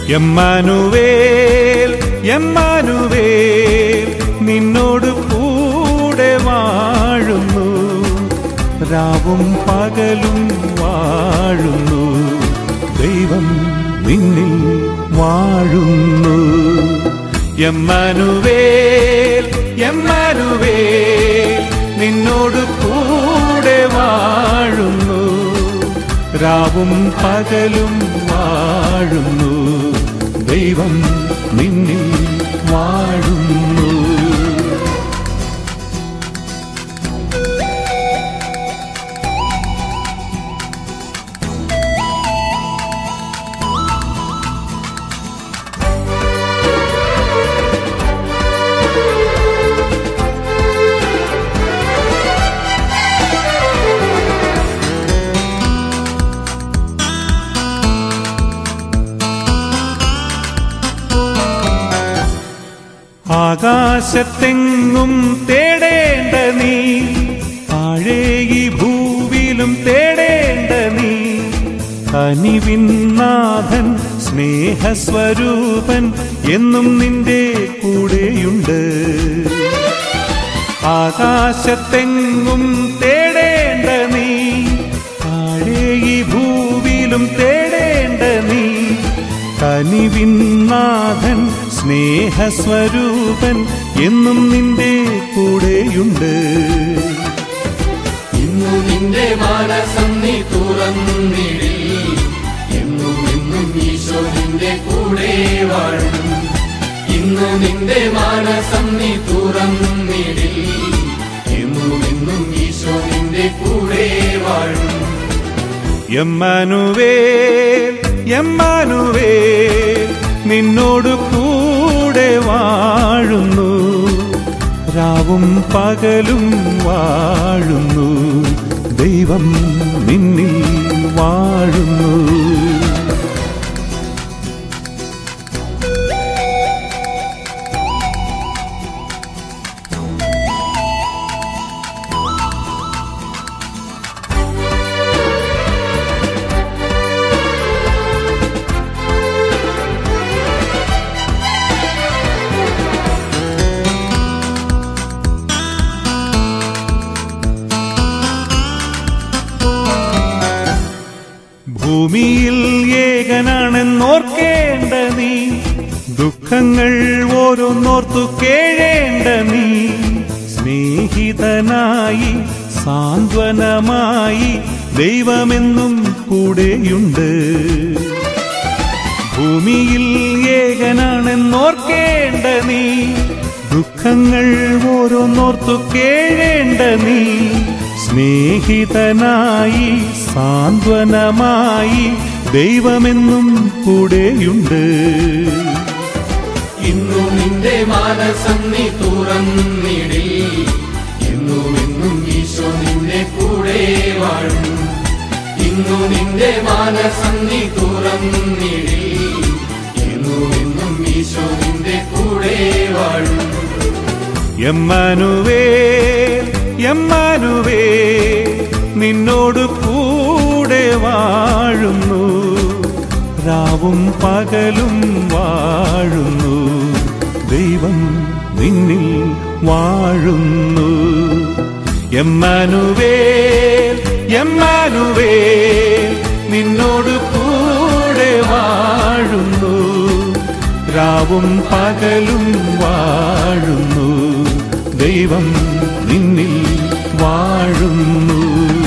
എമ്മാനുവേൽ എമ്മാനുവേൽ നിന്നോട് കൂടെ വാഴുന്നു, രാവും പകലും വാഴുന്നു, ദൈവം നിന്നിൽ വാഴുന്നു. എമ്മാനുവേൽ എമ്മാനുവേൽ നിന്നോട് കൂടെ വാഴുന്നു, രാവും പകലും വാഴുന്നു, ദൈവം നിന്നിൽ വാഴുന്നു. ആകാശത്തെങ്ങും തേടേണ്ട നീ, താഴെ ഈ ഭൂവിലും തേടേണ്ട നീ, കനിവിന്നാഥൻ സ്നേഹസ്വരൂപൻ എന്നും നിന്റെ കൂടെയുണ്ട്. ആകാശത്തെങ്ങും തേടേണ്ട നീ, താഴെ ഈ ഭൂവിലും തേടേണ്ട നീ, കനിവിന്നാഥൻ സ്നേഹസ്വരൂപൻ എന്നും നിന്റെ കൂടെയുണ്ട്. ഇന്നു നിന്റെ മനസ്സം നീ തുറന്നിടി, എന്നും എന്നും ഈശോ നിന്റെ കൂടെ വാഴും. ഇന്നു നിന്റെ മനസ്സം നീ തുറന്നിടി, എന്നും എന്നും ഈശോ നിന്റെ കൂടെ വാഴും. എമ്മാനുവേൽ എമ്മാനുവേൽ നിന്നോട് കൂടെ വാഴുന്നു, രാവും പകലും വാഴുന്നു, ദൈവം നിന്നിൽ വാഴുന്നു. ഭൂമിയിൽ ഏകനാണെന്നോർക്കേണ്ട നീ, ദുഃഖങ്ങൾ ഓരോന്നോർത്തു കേഴേണ്ട നീ, സ്നേഹിതനായി സാന്ത്വനമായി ദൈവമെന്നും കൂടെയുണ്ട്. ഭൂമിയിൽ ഏകനാണെന്നോർക്കേണ്ട നീ, ദുഃഖങ്ങൾ ഓരോന്നോർത്തു കേഴേണ്ട നീ, സ്നേഹിതനായി സാന്ത്വനമായി ദൈവമെന്നും കൂടെയുണ്ട്. ഇന്നു നിന്റെ മനസ്സം നീ തുറന്നിടി, എന്നും എന്നും ഈശോ നിന്റെ കൂടെ വാഴും. ഇന്നു നിന്റെ മനസ്സം നീ തുറന്നിടി, എന്നും എന്നും ഈശോ നിന്റെ കൂടെ വാഴും. എമ്മാനുവേൽ എമ്മാനുവേൽ നിന്നോട് കൂടെ വാഴുന്നു, രാവും പകലും വാഴുന്നു, ദൈവം നിന്നിൽ വാഴുന്നു. എമ്മാനുവേൽ എമ്മാനുവേൽ നിന്നോട് കൂടെ വാഴുന്നു, രാവും പകലും വാഴുന്നു, ദൈവം നിന്നിൽ വാഴുന്നു.